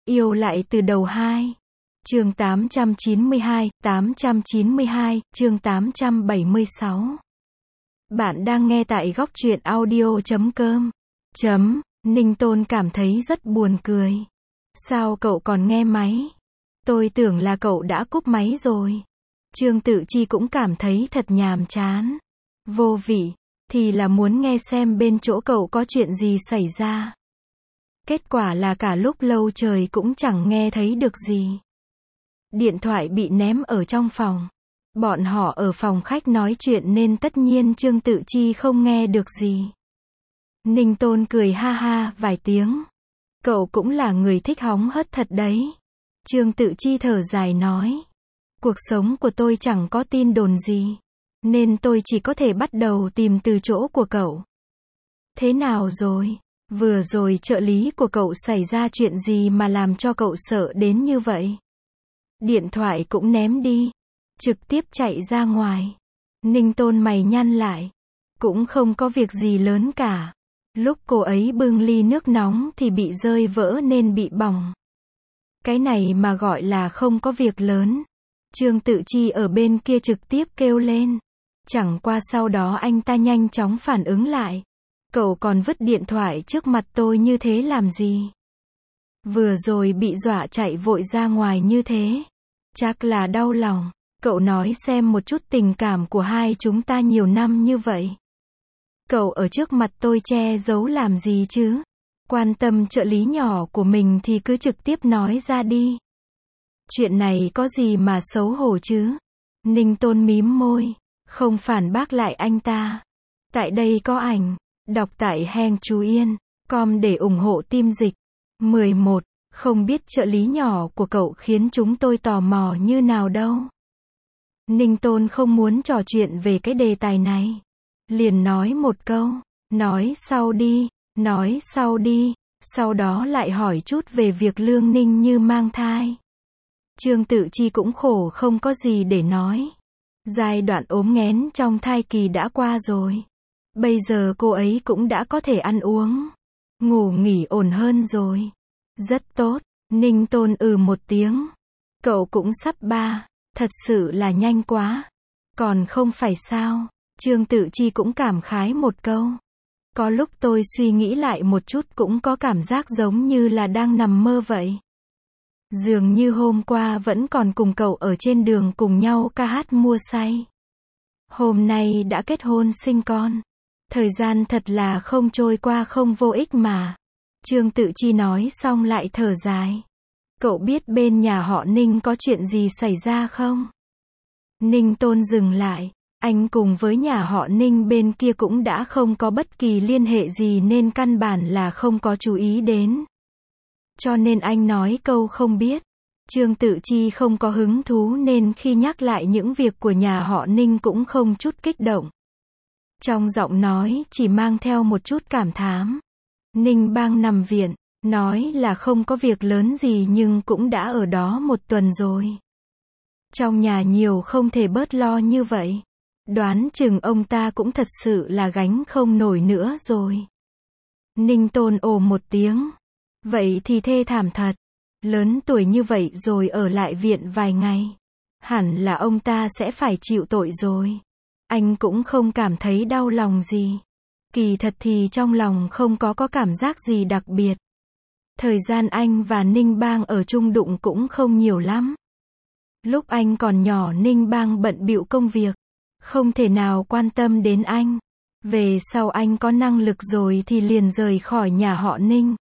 Yêu lại từ đầu 2. Chương 892, chương 876. Bạn đang nghe tại góc truyện audio.com. Ninh Tôn cảm thấy rất buồn cười. Sao cậu còn nghe máy? Tôi tưởng là cậu đã cúp máy rồi. Trương Tự Chi cũng cảm thấy thật nhàm chán. Vô vị, thì là muốn nghe xem bên chỗ cậu có chuyện gì xảy ra. Kết quả là cả lúc lâu trời cũng chẳng nghe thấy được gì. Điện thoại bị ném ở trong phòng. Bọn họ ở phòng khách nói chuyện nên tất nhiên Trương Tự Chi không nghe được gì. Ninh Tôn cười ha ha vài tiếng. Cậu cũng là người thích hóng hớt thật đấy. Trương Tự Chi thở dài nói. Cuộc sống của tôi chẳng có tin đồn gì. Nên tôi chỉ có thể bắt đầu tìm từ chỗ của cậu. Thế nào rồi? Vừa rồi trợ lý của cậu xảy ra chuyện gì mà làm cho cậu sợ đến như vậy? Điện thoại cũng ném đi. Trực tiếp chạy ra ngoài. Ninh Tôn mày nhăn lại. Cũng không có việc gì lớn cả. Lúc cô ấy bưng ly nước nóng thì bị rơi vỡ nên bị bỏng. Cái này mà gọi là không có việc lớn. Trương Tự Chi ở bên kia trực tiếp kêu lên. Chẳng qua sau đó anh ta nhanh chóng phản ứng lại. Cậu còn vứt điện thoại trước mặt tôi như thế làm gì? Vừa rồi bị dọa chạy vội ra ngoài như thế. Chắc là đau lòng. Cậu nói xem một chút tình cảm của hai chúng ta nhiều năm như vậy. Cậu ở trước mặt tôi che giấu làm gì chứ? Quan tâm trợ lý nhỏ của mình thì cứ trực tiếp nói ra đi. Chuyện này có gì mà xấu hổ chứ? Ninh Tôn mím môi, không phản bác lại anh ta. Tại đây có ảnh. Đọc tại Heng Chú Yên, com để ủng hộ team dịch. 11. Không biết trợ lý nhỏ của cậu khiến chúng tôi tò mò như nào đâu. Ninh Tôn không muốn trò chuyện về cái đề tài này. Liền nói một câu, nói sau đi, sau đó lại hỏi chút về việc Lương Ninh Như mang thai. Trương Tự Chi cũng khổ không có gì để nói. Giai đoạn ốm nghén trong thai kỳ đã qua rồi. Bây giờ cô ấy cũng đã có thể ăn uống, ngủ nghỉ ổn hơn rồi. Rất tốt. Ninh Tôn một tiếng. Cậu cũng sắp 3, thật sự là nhanh quá. Còn không phải sao? Trương Tự Chi cũng cảm khái một câu. Có lúc tôi suy nghĩ lại một chút cũng có cảm giác giống như là đang nằm mơ vậy. Dường như hôm qua vẫn còn cùng cậu ở trên đường cùng nhau ca hát mua say. Hôm nay đã kết hôn sinh con. Thời gian thật là không trôi qua không vô ích mà. Trương Tự Chi nói xong lại thở dài. Cậu biết bên nhà họ Ninh có chuyện gì xảy ra không? Ninh Tôn dừng lại. Anh cùng với nhà họ Ninh bên kia cũng đã không có bất kỳ liên hệ gì nên căn bản là không có chú ý đến. Cho nên anh nói câu không biết. Trương Tự Chi không có hứng thú nên khi nhắc lại những việc của nhà họ Ninh cũng không chút kích động. Trong giọng nói chỉ mang theo một chút cảm thán. Ninh Bang nằm viện, nói là không có việc lớn gì nhưng cũng đã ở đó 1 tuần rồi. Trong nhà nhiều không thể bớt lo như vậy. Đoán chừng ông ta cũng thật sự là gánh không nổi nữa rồi. Ninh Tôn ồ một tiếng. Vậy thì thê thảm thật. Lớn tuổi như vậy rồi ở lại viện vài ngày. Hẳn là ông ta sẽ phải chịu tội rồi. Anh cũng không cảm thấy đau lòng gì. Kỳ thật thì trong lòng không có cảm giác gì đặc biệt. Thời gian anh và Ninh Bang ở chung đụng cũng không nhiều lắm. Lúc anh còn nhỏ Ninh Bang bận bịu công việc. Không thể nào quan tâm đến anh. Về sau anh có năng lực rồi thì liền rời khỏi nhà họ Ninh.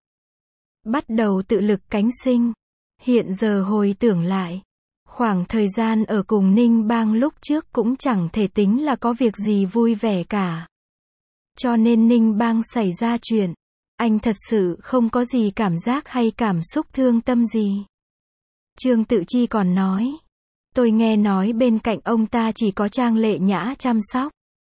Bắt đầu tự lực cánh sinh. Hiện giờ hồi tưởng lại. Khoảng thời gian ở cùng Ninh Bang lúc trước cũng chẳng thể tính là có việc gì vui vẻ cả. Cho nên Ninh Bang xảy ra chuyện. Anh thật sự không có gì cảm giác hay cảm xúc thương tâm gì. Trương Tự Chi còn nói. Tôi nghe nói bên cạnh ông ta chỉ có Trang Lệ Nhã chăm sóc.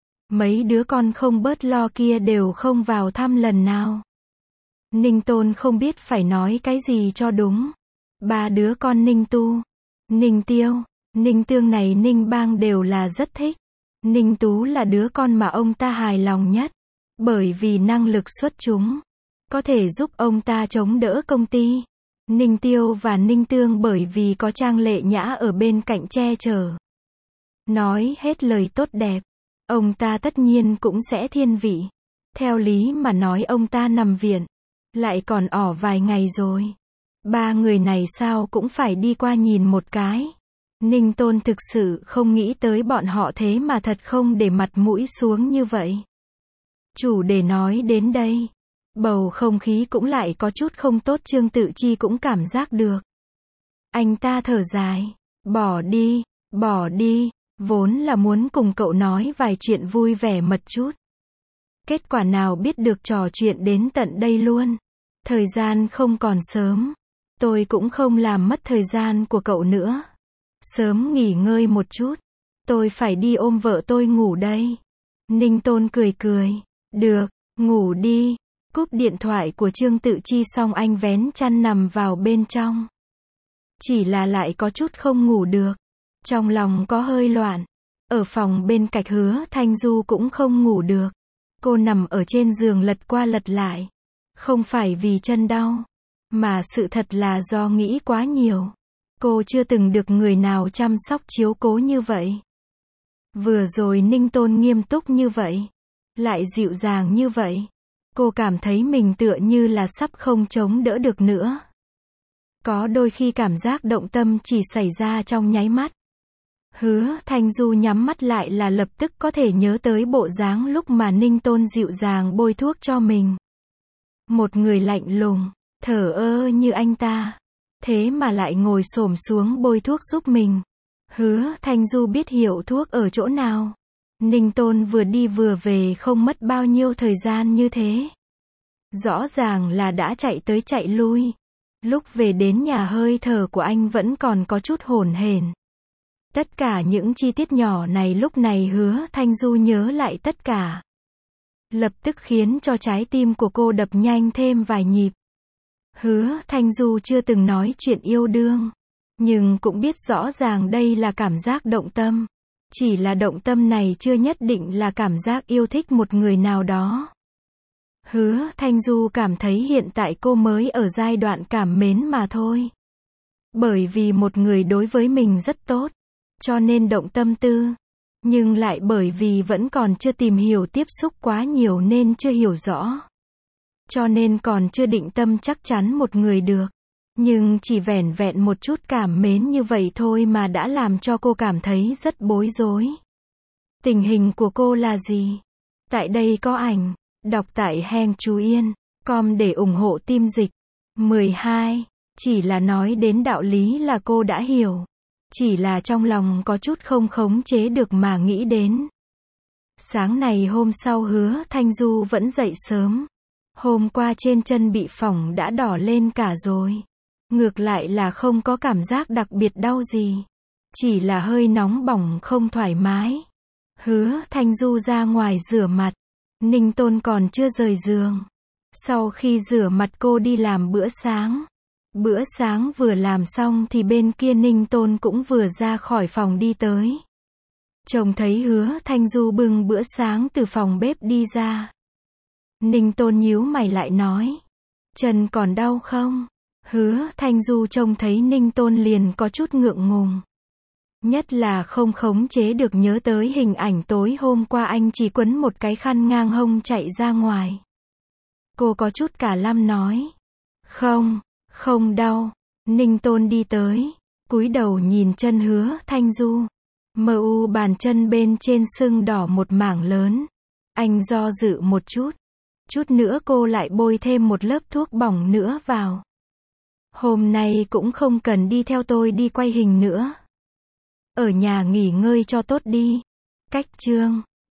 Mấy đứa con không bớt lo kia đều không vào thăm lần nào. Ninh Tôn không biết phải nói cái gì cho đúng. 3 đứa con Ninh Tu, Ninh Tiêu, Ninh Tương này Ninh Bang đều là rất thích. Ninh Tú là đứa con mà ông ta hài lòng nhất. Bởi vì năng lực xuất chúng. Có thể giúp ông ta chống đỡ công ty. Ninh Tiêu và Ninh Tương bởi vì có Trang Lệ Nhã ở bên cạnh che chở, nói hết lời tốt đẹp, ông ta tất nhiên cũng sẽ thiên vị. Theo lý mà nói ông ta nằm viện, lại còn ỏ vài ngày rồi. Ba người này sao cũng phải đi qua nhìn một cái. Ninh Tôn thực sự không nghĩ tới bọn họ thế mà thật không để mặt mũi xuống như vậy. Chủ đề nói đến đây, bầu không khí cũng lại có chút không tốt. Trương Tự Chi cũng cảm giác được. Anh ta thở dài, bỏ đi, vốn là muốn cùng cậu nói vài chuyện vui vẻ mật chút. Kết quả nào biết được trò chuyện đến tận đây luôn. Thời gian không còn sớm, tôi cũng không làm mất thời gian của cậu nữa. Sớm nghỉ ngơi một chút, tôi phải đi ôm vợ tôi ngủ đây. Ninh Tôn cười cười, được, ngủ đi. Cúp điện thoại của Trương Tự Chi xong anh vén chăn nằm vào bên trong. Chỉ là lại có chút không ngủ được, trong lòng có hơi loạn. Ở phòng bên cạnh Hứa Thanh Du cũng không ngủ được. Cô nằm ở trên giường lật qua lật lại. Không phải vì chân đau, mà sự thật là do nghĩ quá nhiều. Cô chưa từng được người nào chăm sóc chiếu cố như vậy. Vừa rồi Ninh Tôn nghiêm túc như vậy, lại dịu dàng như vậy. Cô cảm thấy mình tựa như là sắp không chống đỡ được nữa. Có đôi khi cảm giác động tâm chỉ xảy ra trong nháy mắt. Hứa Thanh Du nhắm mắt lại là lập tức có thể nhớ tới bộ dáng lúc mà Ninh Tôn dịu dàng bôi thuốc cho mình. Một người lạnh lùng, thờ ơ như anh ta, thế mà lại ngồi xổm xuống bôi thuốc giúp mình. Hứa Thanh Du biết hiệu thuốc ở chỗ nào. Ninh Tôn vừa đi vừa về không mất bao nhiêu thời gian như thế. Rõ ràng là đã chạy tới chạy lui. Lúc về đến nhà hơi thở của anh vẫn còn có chút hổn hển. Tất cả những chi tiết nhỏ này lúc này Hứa Thanh Du nhớ lại tất cả. Lập tức khiến cho trái tim của cô đập nhanh thêm vài nhịp. Hứa Thanh Du chưa từng nói chuyện yêu đương, nhưng cũng biết rõ ràng đây là cảm giác động tâm. Chỉ là động tâm này chưa nhất định là cảm giác yêu thích một người nào đó. Hứa Thanh Du cảm thấy hiện tại cô mới ở giai đoạn cảm mến mà thôi. Bởi vì một người đối với mình rất tốt, cho nên động tâm tư. Nhưng lại bởi vì vẫn còn chưa tìm hiểu tiếp xúc quá nhiều nên chưa hiểu rõ. Cho nên còn chưa định tâm chắc chắn một người được. Nhưng chỉ vẻn vẹn một chút cảm mến như vậy thôi mà đã làm cho cô cảm thấy rất bối rối. Tình hình của cô là gì? Tại đây có ảnh. Đọc tại Heng Chú Yên com để ủng hộ team dịch. 12. Chỉ là nói đến đạo lý là cô đã hiểu. Chỉ là trong lòng có chút không khống chế được mà nghĩ đến. Sáng này hôm sau Hứa Thanh Du vẫn dậy sớm. Hôm qua trên chân bị phỏng đã đỏ lên cả rồi. Ngược lại là không có cảm giác đặc biệt đau gì. Chỉ là hơi nóng bỏng không thoải mái. Hứa Thanh Du ra ngoài rửa mặt. Ninh Tôn còn chưa rời giường. Sau khi rửa mặt cô đi làm bữa sáng. Bữa sáng vừa làm xong thì bên kia Ninh Tôn cũng vừa ra khỏi phòng đi tới. Chồng thấy Hứa Thanh Du bưng bữa sáng từ phòng bếp đi ra. Ninh Tôn nhíu mày lại nói. Chân còn đau không? Hứa Thanh Du trông thấy Ninh Tôn liền có chút ngượng ngùng. Nhất là không khống chế được nhớ tới hình ảnh tối hôm qua anh chỉ quấn một cái khăn ngang hông chạy ra ngoài. Cô có chút cả lăm nói. Không đau. Ninh Tôn đi tới, cúi đầu nhìn chân Hứa Thanh Du. Mu bàn chân bên trên sưng đỏ một mảng lớn. Anh do dự một chút. Chút nữa cô lại bôi thêm một lớp thuốc bỏng nữa vào. Hôm nay cũng không cần đi theo tôi đi quay hình nữa. Ở nhà nghỉ ngơi cho tốt đi. Cách chương